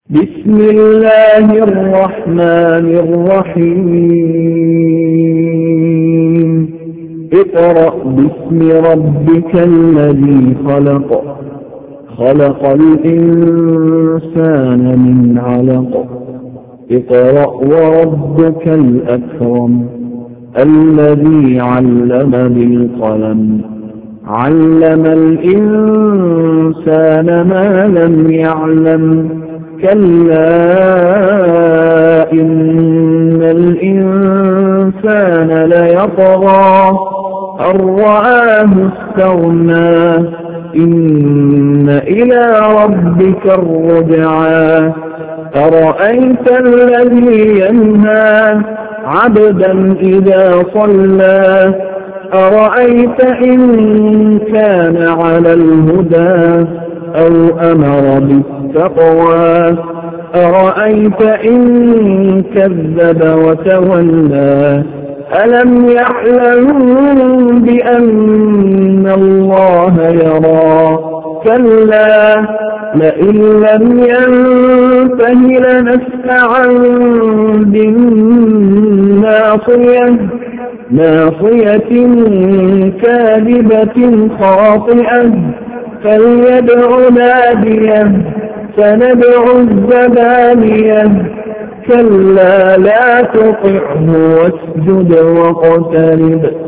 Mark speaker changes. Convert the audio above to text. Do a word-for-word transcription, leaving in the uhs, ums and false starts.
Speaker 1: بسم الله الرحمن الرحيم اقرأ باسم ربك الذي خلق خلق الإنسان من علق اقرأ وربك الأكرم الذي علم بالقلم علم الإنسان ما لم يعلم كلا إن الإنسان ليطغى أن رآه استغنى إن إلى ربك الرجعى أرأيت الذي ينهى عبدا إذا صلى أرأيت إن كان على الهدى أو أمر بالتقوى أرأيت إن كذب وتولى ألم يعلم بأن الله يرى كلا لئن لم ينته لنسفعا بالناصية ناصية كاذبة خاطئة فليدع ناديه سندع الزبانية كلا لا تطعه واسجد واقترب